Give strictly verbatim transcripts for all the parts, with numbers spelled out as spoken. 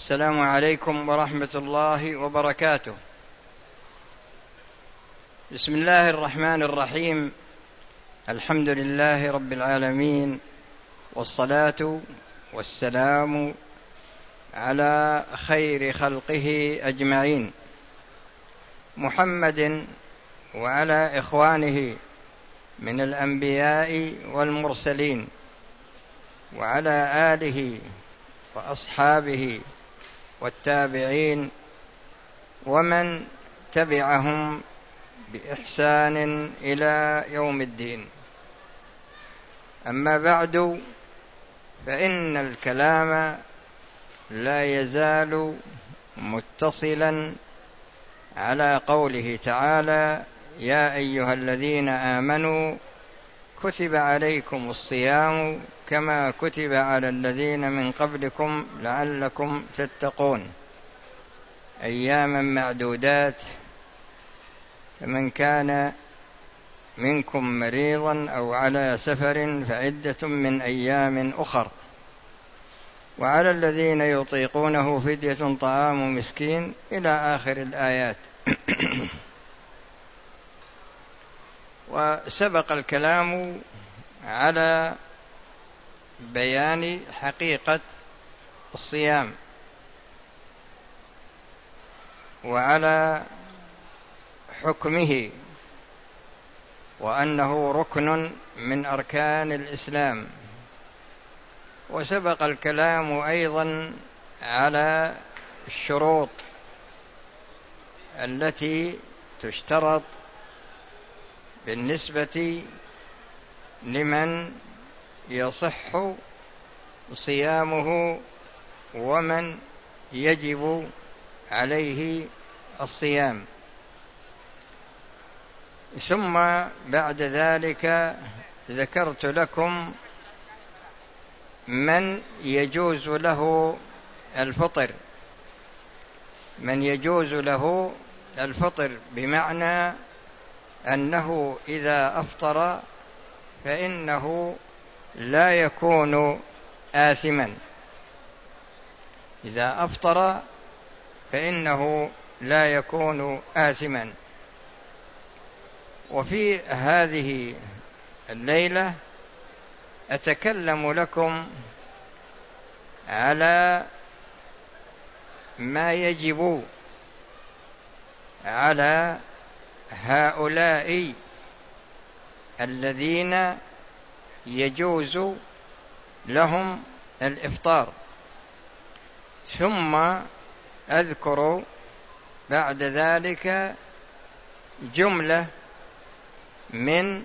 السلام عليكم ورحمة الله وبركاته. بسم الله الرحمن الرحيم. الحمد لله رب العالمين، والصلاة والسلام على خير خلقه أجمعين، محمد وعلى إخوانه من الأنبياء والمرسلين، وعلى آله وأصحابه والتابعين ومن تبعهم بإحسان إلى يوم الدين. أما بعد، فإن الكلام لا يزال متصلا على قوله تعالى: يا أيها الذين آمنوا كتب عليكم الصيام كما كتب على الذين من قبلكم لعلكم تتقون، أياما معدودات، فمن كان منكم مريضا أو على سفر فعدة من أيام أخر، وعلى الذين يطيقونه فدية طعام مسكين، إلى آخر الآيات. وسبق الكلام على بيان حقيقة الصيام وعلى حكمه، وأنه ركن من أركان الإسلام. وسبق الكلام أيضا على الشروط التي تشترط بالنسبة لمن يصح صيامه ومن يجب عليه الصيام. ثم بعد ذلك ذكرت لكم من يجوز له الفطر، من يجوز له الفطر بمعنى أنه إذا أفطر فإنه لا يكون آثما، إذا أفطر فإنه لا يكون آثما. وفي هذه الليلة أتكلم لكم على ما يجب على هؤلاء الذين يجوز لهم الإفطار، ثم أذكر بعد ذلك جملة من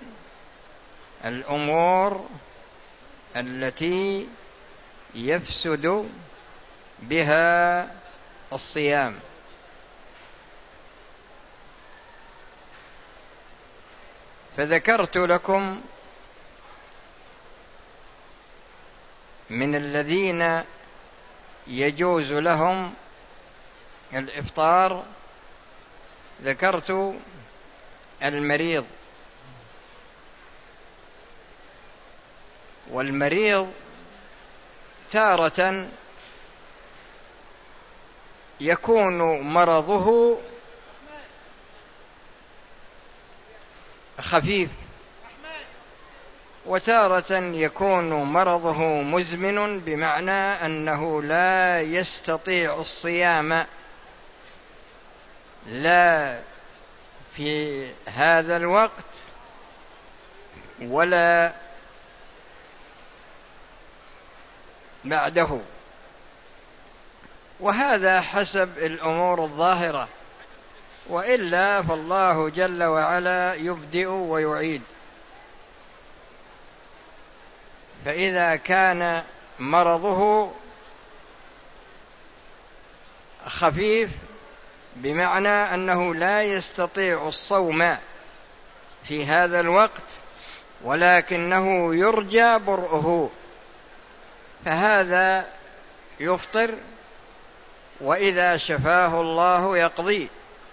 الأمور التي يفسد بها الصيام. فذكرت لكم من الذين يجوز لهم الإفطار، ذكرت المريض. والمريض تارة يكون مرضه خفيف، وتارة يكون مرضه مزمن، بمعنى أنه لا يستطيع الصيام لا في هذا الوقت ولا بعده، وهذا حسب الأمور الظاهرة، وإلا فالله جل وعلا يبدئ ويعيد. فإذا كان مرضه خفيف بمعنى أنه لا يستطيع الصوم في هذا الوقت ولكنه يرجى برؤه، فهذا يفطر، وإذا شفاه الله يقضي،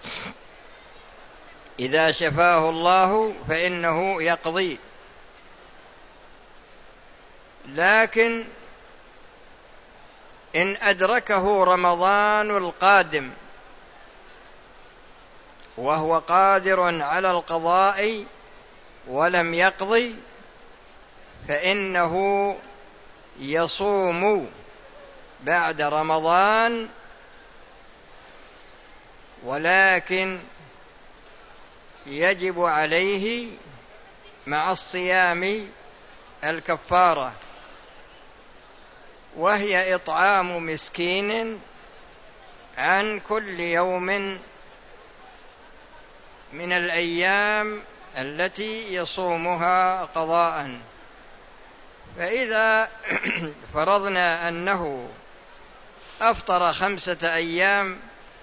إذا شفاه الله فإنه يقضي. لكن إن أدركه رمضان القادم وهو قادر على القضاء ولم يقضي فإنه يصوم بعد رمضان، ولكن يجب عليه مع الصيام الكفارة، وهي إطعام مسكين عن كل يوم من الأيام التي يصومها قضاء. فإذا فرضنا أنه أفطر خمسة أيام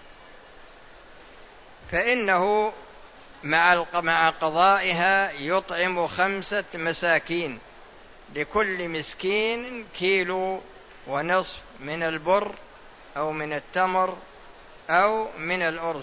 فإنه مع قضائها يطعم خمسة مساكين، لكل مسكين كيلو ونصف من البر أو من التمر أو من الأرز.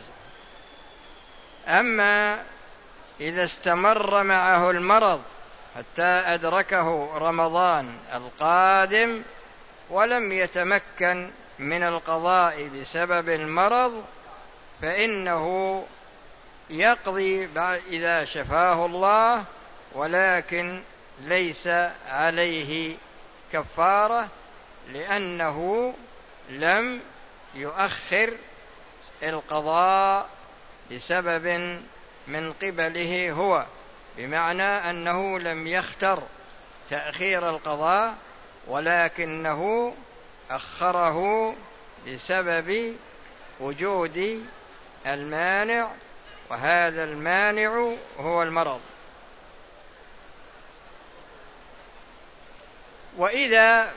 أما إذا استمر معه المرض حتى أدركه رمضان القادم ولم يتمكن من القضاء بسبب المرض فإنه يقضي إذا شفاه الله، ولكن ليس عليه كفارة، لأنه لم يؤخر القضاء بسبب من قبله هو، بمعنى أنه لم يختر تأخير القضاء ولكنه أخره بسبب وجود المانع، وهذا المانع هو المرض. وإذا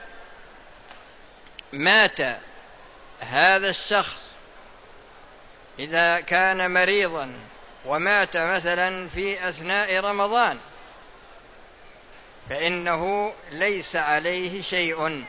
مات هذا الشخص، إذا كان مريضا ومات مثلا في أثناء رمضان فإنه ليس عليه شيء.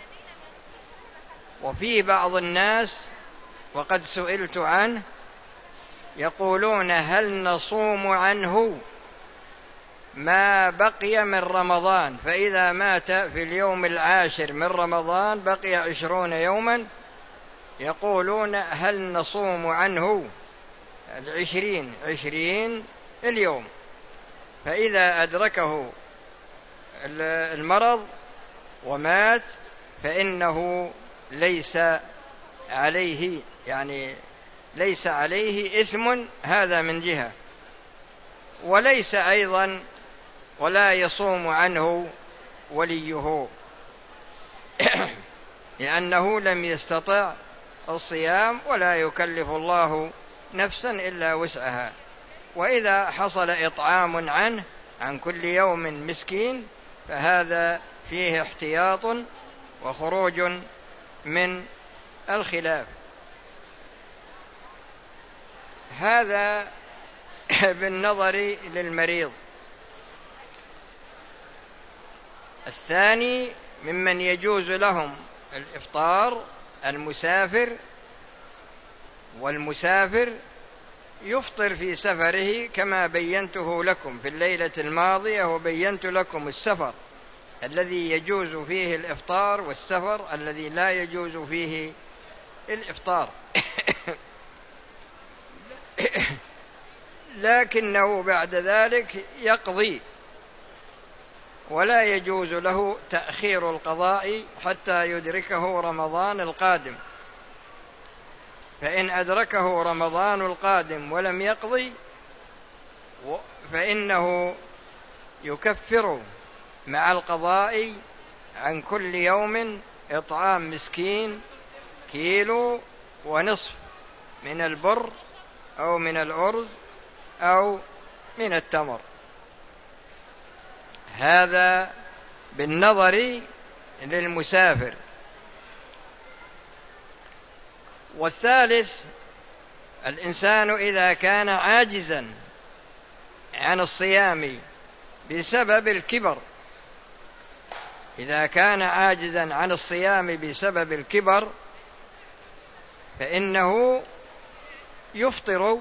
وفي بعض الناس وقد سئلت عنه يقولون هل نصوم عنه ما بقي من رمضان، فإذا مات في اليوم العاشر من رمضان بقي عشرون يوما، يقولون هل نصوم عنه العشرين عشرين اليوم، فإذا أدركه المرض ومات فإنه ليس عليه يعني ليس عليه إثم، هذا من جهة، وليس أيضا ولا يصوم عنه وليه لأنه لم يستطع الصيام، ولا يكلف الله نفسا إلا وسعها. وإذا حصل إطعام عنه عن كل يوم مسكين فهذا فيه احتياط وخروج من الخلاف. هذا بالنظر للمريض. الثاني ممن يجوز لهم الإفطار المسافر، والمسافر يفطر في سفره كما بينته لكم في الليلة الماضية، وبينت لكم السفر الذي يجوز فيه الإفطار والسفر الذي لا يجوز فيه الإفطار لكنه بعد ذلك يقضي، ولا يجوز له تأخير القضاء حتى يدركه رمضان القادم. فإن أدركه رمضان القادم ولم يقضي فإنه يكفر مع القضاء عن كل يوم إطعام مسكين كيلو ونصف من البر أو من الأرز أو من التمر. هذا بالنظر للمسافر. والثالث الإنسان إذا كان عاجزا عن الصيام بسبب الكبر، إذا كان عاجزا عن الصيام بسبب الكبر فإنه يفطر،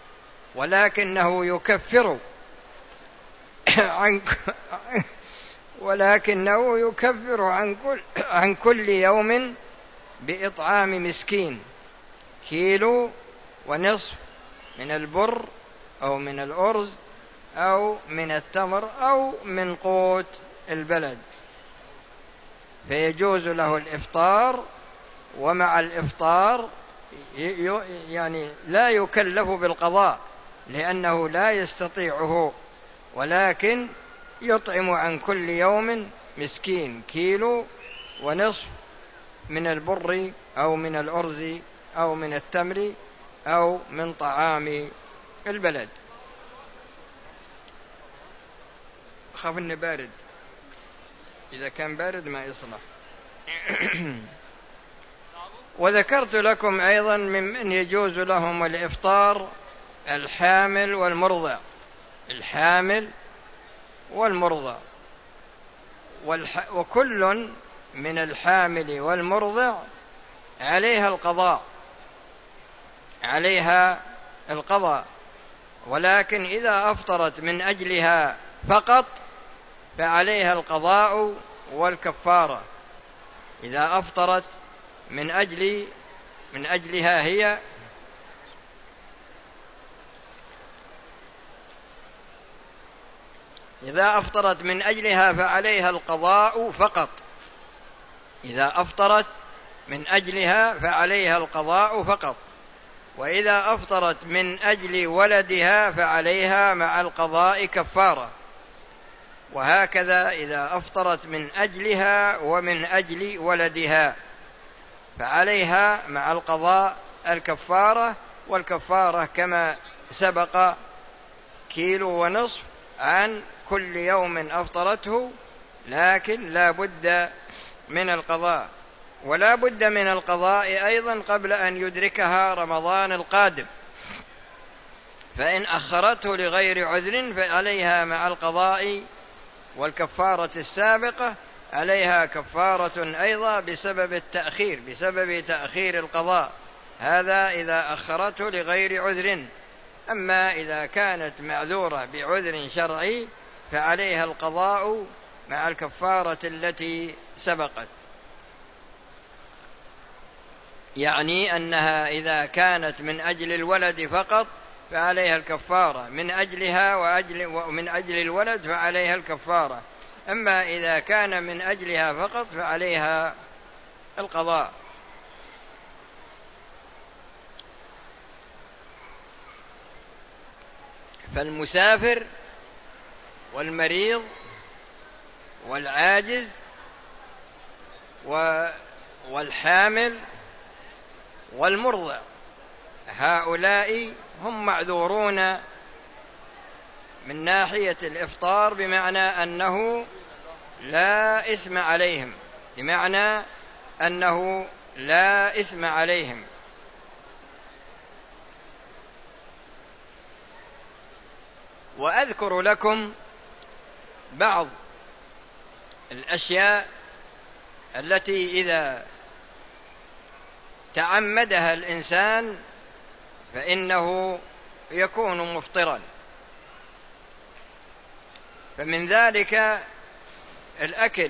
ولكنه يكفر عن ولكنه يكفر عن كل, عن كل يوم بإطعام مسكين كيلو ونصف من البر أو من الأرز أو من التمر أو من قوت البلد، فيجوز له الإفطار، ومع الإفطار يعني لا يكلف بالقضاء لأنه لا يستطيعه، ولكن يطعم عن كل يوم مسكين كيلو ونصف من البر أو من الأرز أو من التمر أو من طعام البلد. خاف إنه بارد، إذا كان بارد ما يصلح. وذكرت لكم أيضا ممن يجوز لهم الإفطار الحامل والمرضع، الحامل والمرضع، والح... وكل من الحامل والمرضع عليها القضاء، عليها القضاء، ولكن إذا أفطرت من أجلها فقط فعليها القضاء والكفارة. إذا أفطرت من أجل من أجلها هي إذا أفطرت من أجلها فعليها القضاء فقط، إذا أفطرت من أجلها فعليها القضاء فقط، وإذا أفطرت من أجل ولدها فعليها مع القضاء كفارة، وهكذا إذا أفطرت من أجلها ومن أجل ولدها فعليها مع القضاء الكفارة، والكفارة كما سبق كيلو ونصف عن كل يوم أفطرته، لكن لا بد من القضاء، ولا بد من القضاء أيضا قبل أن يدركها رمضان القادم، فإن أخرته لغير عذر فعليها مع القضاء والكفارة السابقة عليها كفارة أيضا بسبب التأخير، بسبب تأخير القضاء، هذا إذا أخرته لغير عذر. أما إذا كانت معذورة بعذر شرعي فعليها القضاء مع الكفارة التي سبقت، يعني أنها إذا كانت من أجل الولد فقط فعليها الكفارة، من أجلها وأجل ومن أجل الولد فعليها الكفارة، أما إذا كان من أجلها فقط فعليها القضاء. فالمسافر والمريض والعاجز والحامل والمرضع هؤلاء هم معذورون من ناحية الإفطار، بمعنى أنه لا إثم عليهم، بمعنى أنه لا إثم عليهم. وأذكر لكم بعض الأشياء التي إذا تعمدها الإنسان فإنه يكون مفطرا، فمن ذلك الأكل.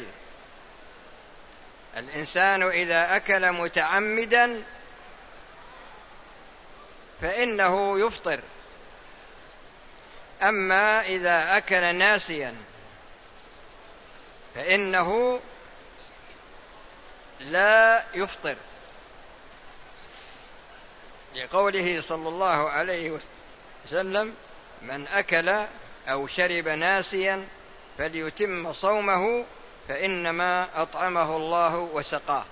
الإنسان إذا أكل متعمدا فإنه يفطر، أما إذا أكل ناسيا فإنه لا يفطر، لقوله صلى الله عليه وسلم: من أكل أو شرب ناسيا فليتم صومه فإنما أطعمه الله وسقاه.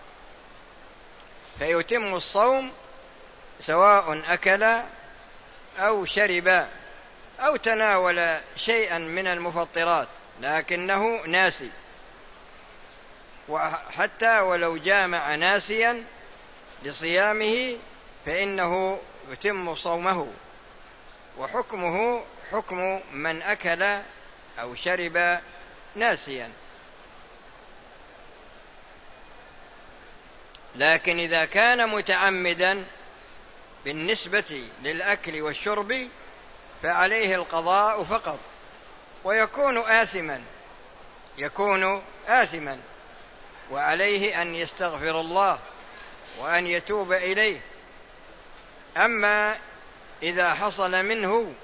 فيتم الصوم سواء أكل أو شرب أو تناول شيئا من المفطرات لكنه ناسي، وحتى ولو جامع ناسيا لصيامه فإنه يتم صومه، وحكمه حكم من أكل أو شرب ناسيا. لكن إذا كان متعمدا بالنسبة للأكل والشرب فعليه القضاء فقط، ويكون آثما يكون آثما، وعليه أن يستغفر الله وأن يتوب إليه. أما إذا حصل منه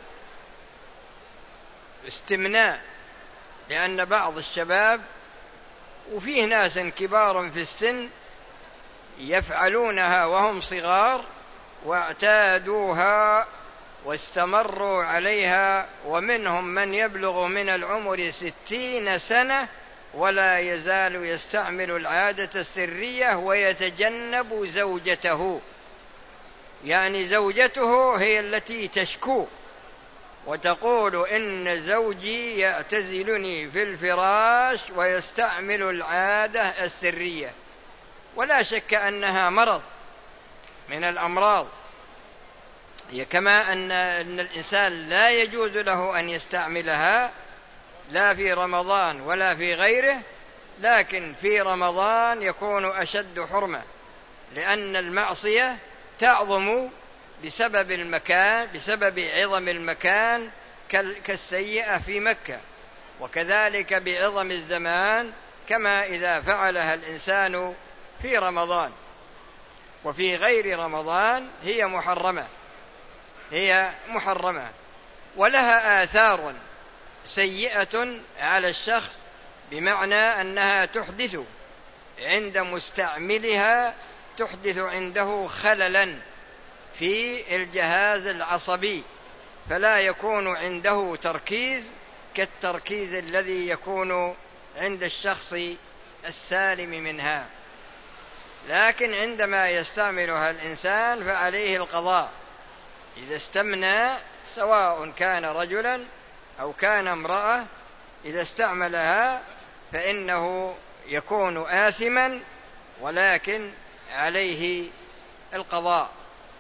استمناء، لأن بعض الشباب وفيه ناس كبار في السن يفعلونها وهم صغار واعتادوها واستمروا عليها، ومنهم من يبلغ من العمر ستين سنة ولا يزال يستعمل العادة السرية ويتجنب زوجته، يعني زوجته هي التي تشكو وتقول إن زوجي يعتزلني في الفراش ويستعمل العادة السرية، ولا شك أنها مرض من الأمراض. هي كما أن الإنسان لا يجوز له أن يستعملها لا في رمضان ولا في غيره، لكن في رمضان يكون أشد حرمة، لأن المعصية تعظم بسبب المكان، بسبب عظم المكان كالسيئة في مكة، وكذلك بعظم الزمان كما إذا فعلها الإنسان في رمضان. وفي غير رمضان هي محرمة، هي محرمة ولها آثار سيئة على الشخص، بمعنى أنها تحدث عند مستعملها، تحدث عنده خللا في الجهاز العصبي، فلا يكون عنده تركيز كالتركيز الذي يكون عند الشخص السالم منها. لكن عندما يستعملها الإنسان فعليه القضاء إذا استمنى، سواء كان رجلا أو كان امرأة، إذا استعملها فإنه يكون آثما، ولكن عليه القضاء.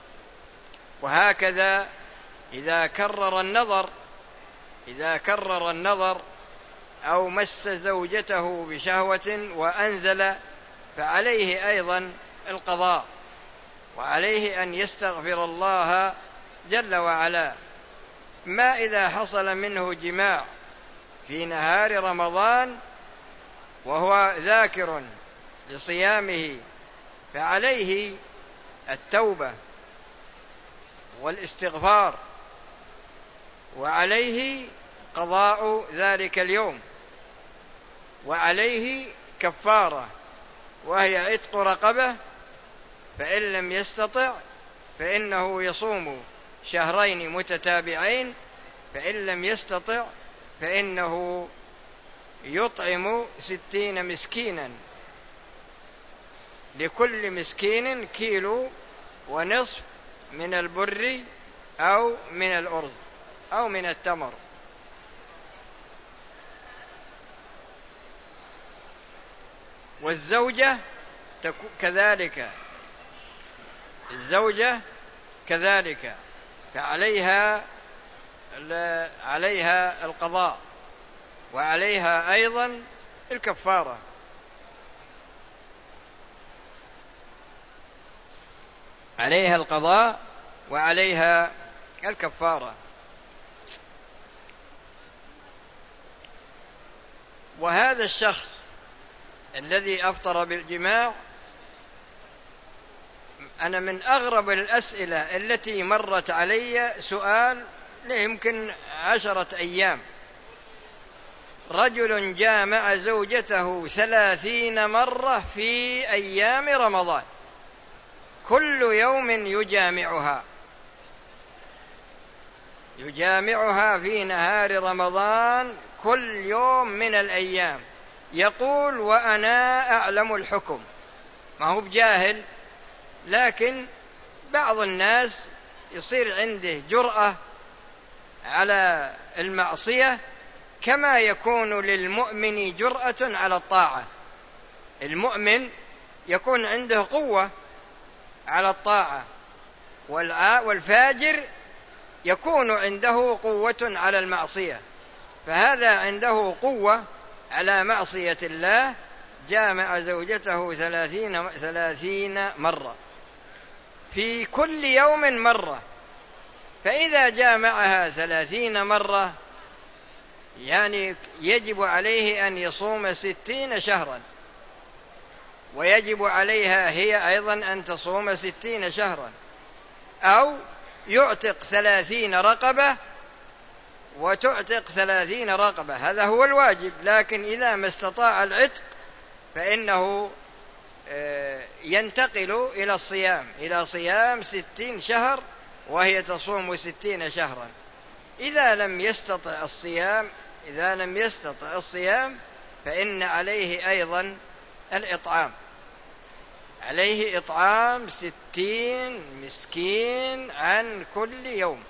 وهكذا إذا كرر النظر، إذا كرر النظر أو مس زوجته بشهوة وأنزل فعليه أيضا القضاء، وعليه أن يستغفر الله جل وعلا. ما إذا حصل منه جماع في نهار رمضان وهو ذاكر لصيامه فعليه التوبة والاستغفار، وعليه قضاء ذلك اليوم، وعليه كفارة وهي عتق رقبة، فإن لم يستطع فإنه يصوم شهرين متتابعين، فإن لم يستطع فإنه يطعم ستين مسكينا، لكل مسكين كيلو ونصف من البر أو من الأرز أو من التمر. والزوجة كذلك، الزوجة كذلك فعليها عليها القضاء، وعليها أيضا الكفارة. عليها القضاء وعليها الكفارة. وهذا الشخص الذي أفطر بالجماع، أنا من أغرب الأسئلة التي مرت علي سؤال يمكن عشرة أيام، رجل جامع زوجته ثلاثين مرة في أيام رمضان، كل يوم يجامعها يجامعها في نهار رمضان كل يوم من الأيام، يقول وأنا أعلم الحكم. ما هو بجاهل، لكن بعض الناس يصير عنده جرأة على المعصية كما يكون للمؤمن جرأة على الطاعة. المؤمن يكون عنده قوة على الطاعة، والفاجر يكون عنده قوة على المعصية، فهذا عنده قوة على معصية الله، جامع زوجته ثلاثين, ثلاثين مرة في كل يوم مرة، فإذا جامعها ثلاثين مرة يعني يجب عليه أن يصوم ستين شهرا، ويجب عليها هي أيضا أن تصوم ستين شهرا، أو يعتق ثلاثين رقبة وتعتق ثلاثين رقبة، هذا هو الواجب. لكن إذا ما استطاع العتق فإنه ينتقل إلى الصيام، إلى صيام ستين شهر، وهي تصوم ستين شهرا. إذا لم يستطع الصيام إذا لم يستطع الصيام فإن عليه أيضا الإطعام، عليه إطعام ستين مسكين عن كل يوم،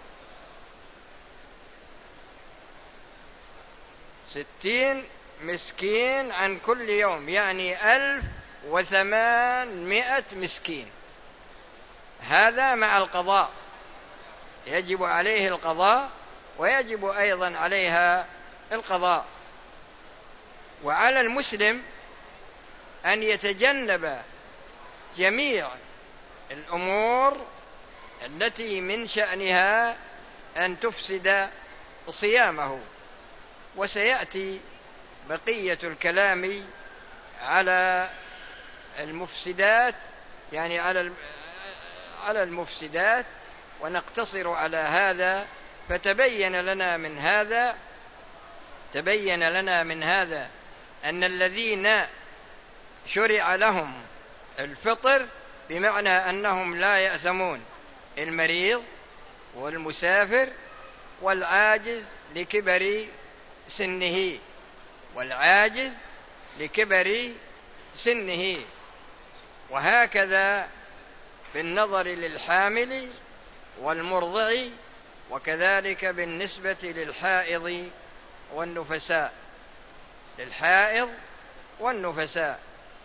ستين مسكين عن كل يوم، يعني ألف وثمانمائة مسكين. هذا مع القضاء، يجب عليه القضاء، ويجب أيضا عليها القضاء. وعلى المسلم أن يتجنب جميع الأمور التي من شأنها أن تفسد صيامه. وسيأتي بقية الكلام على المفسدات، يعني على على المفسدات، ونقتصر على هذا. فتبين لنا من هذا تبين لنا من هذا أن الذين شرع لهم الفطر بمعنى أنهم لا يأثمون: المريض والمسافر والعاجز لكبر سنه والعاجز لكبر سنه وهكذا بالنظر للحامل والمرضع، وكذلك بالنسبة للحائض والنفساء للحائض والنفساء.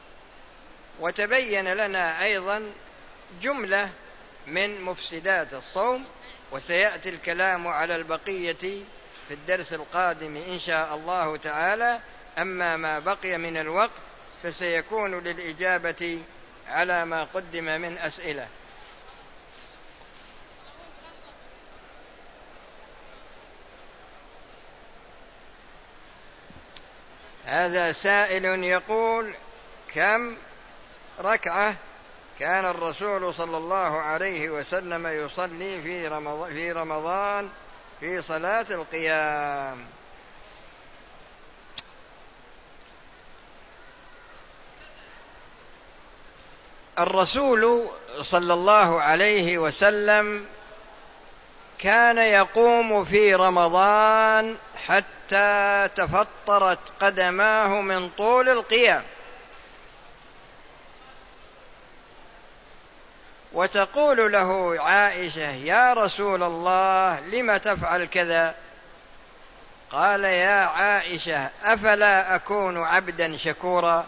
وتبين لنا أيضا جملة من مفسدات الصوم، وسيأتي الكلام على البقية في الدرس القادم إن شاء الله تعالى. أما ما بقي من الوقت فسيكون للإجابة على ما قدم من أسئلة. هذا سائل يقول: كم ركعة كان الرسول صلى الله عليه وسلم يصلي في رمضان في رمضان في صلاة القيام؟ الرسول صلى الله عليه وسلم كان يقوم في رمضان حتى تفطرت قدماه من طول القيام. وتقول له عائشة: يا رسول الله لم تفعل كذا؟ قال: يا عائشة أفلا أكون عبدا شكورا؟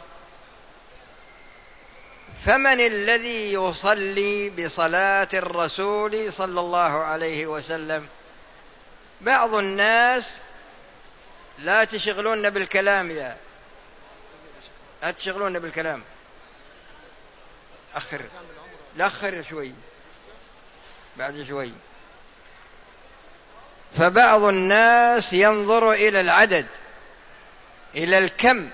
فمن الذي يصلي بصلاة الرسول صلى الله عليه وسلم؟ بعض الناس لا تشغلون بالكلام يا لا تشغلون بالكلام أخر لأخر شوي بعد شوي. فبعض الناس ينظر إلى العدد، إلى الكم،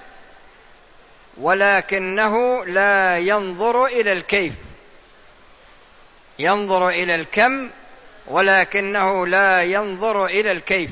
ولكنه لا ينظر إلى الكيف. ينظر إلى الكم ولكنه لا ينظر إلى الكيف.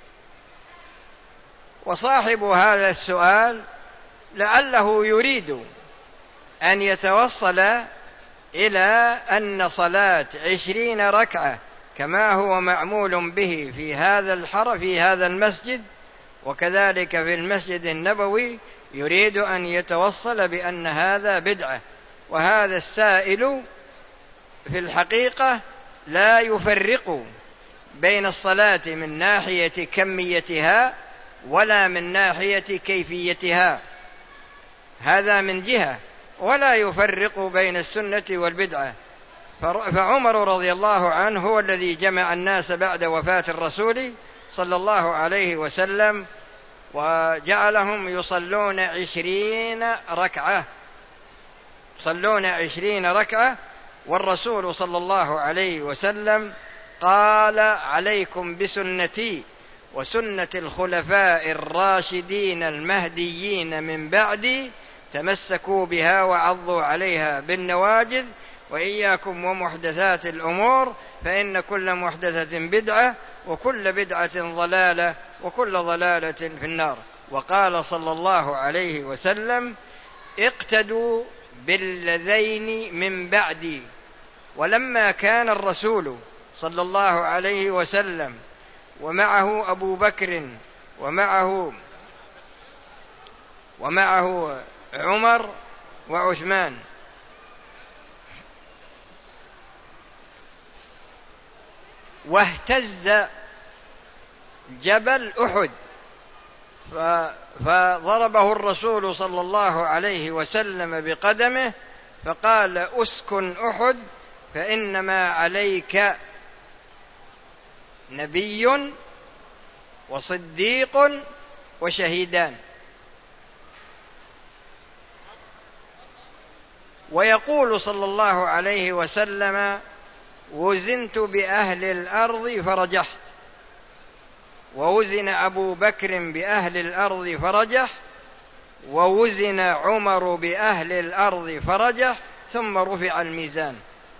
وصاحب هذا السؤال لعله يريد أن يتوصل إلى أن صلاة عشرين ركعة كما هو معمول به في هذا الحرم في هذا المسجد وكذلك في المسجد النبوي، يريد أن يتوصل بأن هذا بدعة. وهذا السائل في الحقيقة لا يفرق بين الصلاة من ناحية كميتها ولا من ناحية كيفيتها، هذا من جهة، ولا يفرق بين السنة والبدعة. فعمر رضي الله عنه هو الذي جمع الناس بعد وفاة الرسول صلى الله عليه وسلم وجعلهم يصلون عشرين ركعة يصلون عشرين ركعة والرسول صلى الله عليه وسلم قال: عليكم بسنتي وسنة الخلفاء الراشدين المهديين من بعدي تمسكوا بها وعضوا عليها بالنواجذ، وإياكم ومحدثات الأمور فإن كل محدثة بدعة وكل بدعة ضلالة وكل ضلالة في النار. وقال صلى الله عليه وسلم: اقتدوا بالذين من بعدي. ولما كان الرسول صلى الله عليه وسلم ومعه أبو بكر ومعه ومعه عمر وعثمان واهتز جبل أحد فضربه الرسول صلى الله عليه وسلم بقدمه فقال: أسكن أحد فإنما عليك نبي وصديق وشهيدان. ويقول صلى الله عليه وسلم: وزنت بأهل الأرض فرجحت. ووزن أبو بكر بأهل الأرض فرجح، ووزن عمر بأهل الأرض فرجح، ثم رفع الميزان.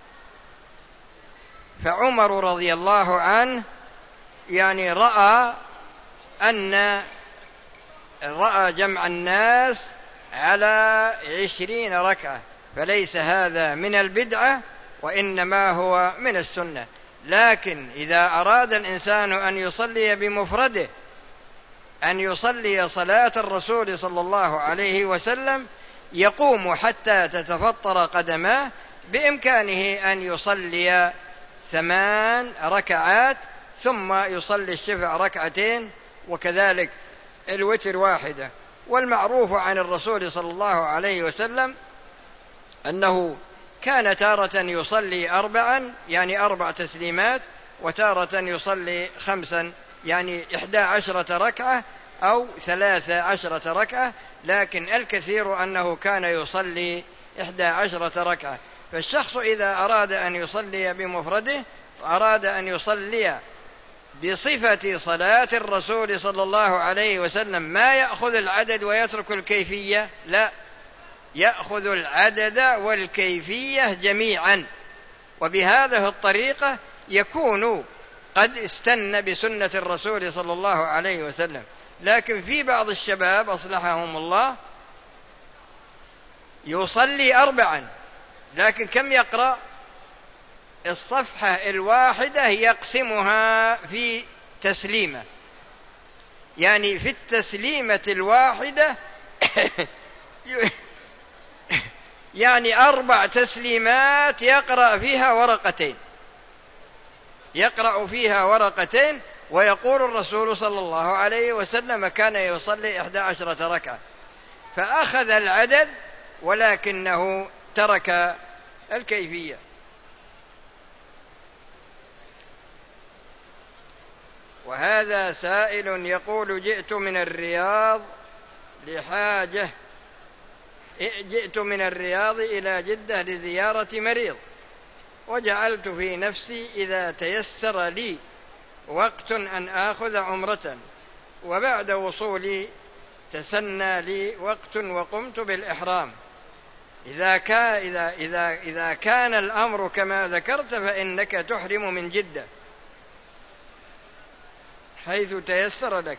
فعمر رضي الله عنه يعني رأى أن رأى جمع الناس على عشرين ركعة، فليس هذا من البدعة وإنما هو من السنة. لكن إذا أراد الإنسان أن يصلي بمفرده، أن يصلي صلاة الرسول صلى الله عليه وسلم، يقوم حتى تتفطر قدماه، بإمكانه أن يصلي ثمان ركعات ثم يصلي الشفع ركعتين، وكذلك الوتر واحدة. والمعروف عن الرسول صلى الله عليه وسلم أنه كان تارة يصلي أربعا يعني أربع تسليمات، وتارة يصلي خمسا يعني إحدى عشرة ركعة أو ثلاثة عشرة ركعة، لكن الكثير أنه كان يصلي إحدى عشرة ركعة. فالشخص إذا أراد أن يصلي بمفرده وأراد أن يصلي بصفة صلاة الرسول صلى الله عليه وسلم، ما يأخذ العدد ويترك الكيفية، لا، يأخذ العدد والكيفية جميعا، وبهذه الطريقة يكون قد استنى بسنة الرسول صلى الله عليه وسلم. لكن في بعض الشباب أصلحهم الله يصلي أربعا، لكن كم يقرأ؟ الصفحة الواحدة يقسمها في تسليمة، يعني في التسليمة الواحدة يعني أربع تسليمات يقرأ فيها ورقتين يقرأ فيها ورقتين ويقول الرسول صلى الله عليه وسلم كان يصلي إحدى عشرة ركعة، فأخذ العدد ولكنه ترك الكيفية. وهذا سائل يقول: جئت من الرياض لحاجة جئت من الرياض إلى جدة لزيارة مريض، وجعلت في نفسي إذا تيسر لي وقت أن آخذ عمرة، وبعد وصولي تسنى لي وقت وقمت بالإحرام. إذا كان, إذا, إذا, إذا كان الأمر كما ذكرت فإنك تحرم من جدة حيث تيسر لك.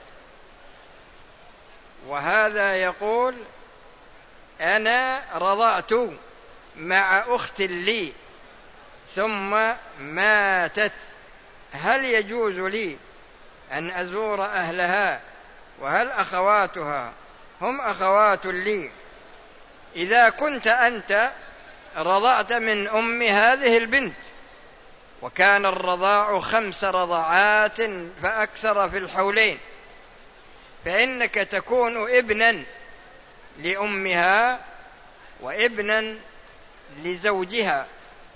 وهذا يقول: أنا رضعت مع أخت لي ثم ماتت، هل يجوز لي أن أزور أهلها؟ وهل أخواتها هم أخوات لي؟ إذا كنت أنت رضعت من أم هذه البنت وكان الرضاع خمس رضعات فأكثر في الحولين، فإنك تكون ابنا لأمها وابنا لزوجها،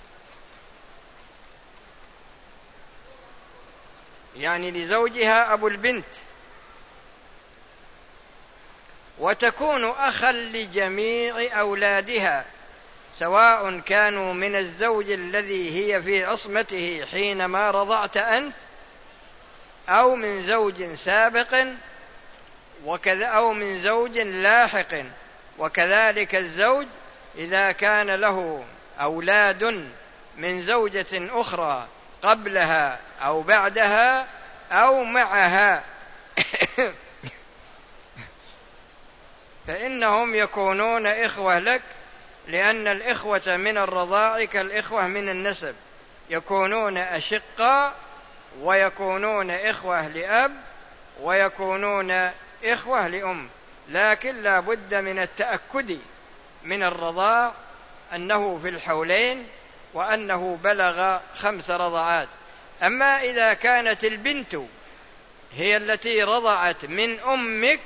يعني لزوجها أبو البنت، وتكون أخا لجميع أولادها سواء كانوا من الزوج الذي هي في عصمته حينما رضعت أنت أو من زوج سابق وكذا أو من زوج لاحق. وكذلك الزوج إذا كان له أولاد من زوجة أخرى قبلها أو بعدها أو معها فإنهم يكونون إخوة لك، لأن الإخوة من الرضاع كالإخوة من النسب، يكونون أشقاء ويكونون إخوة لأب ويكونون إخوة لأم، لكن لا بد من التأكد من الرضاع أنه في الحولين وأنه بلغ خمس رضعات. أما إذا كانت البنت هي التي رضعت من أمك،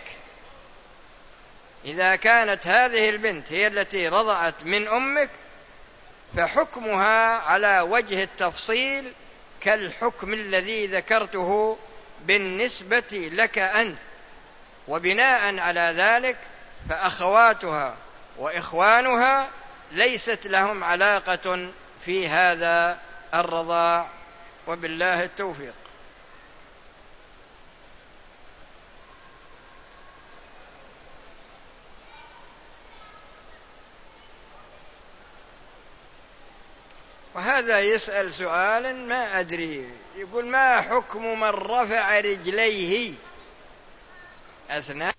إذا كانت هذه البنت هي التي رضعت من أمك فحكمها على وجه التفصيل كالحكم الذي ذكرته بالنسبة لك أنت، وبناء على ذلك فأخواتها وإخوانها ليست لهم علاقة في هذا الرضاع، وبالله التوفيق. وهذا يسأل سؤالا ما أدري، يقول: ما حكم من رفع رجليه أثناء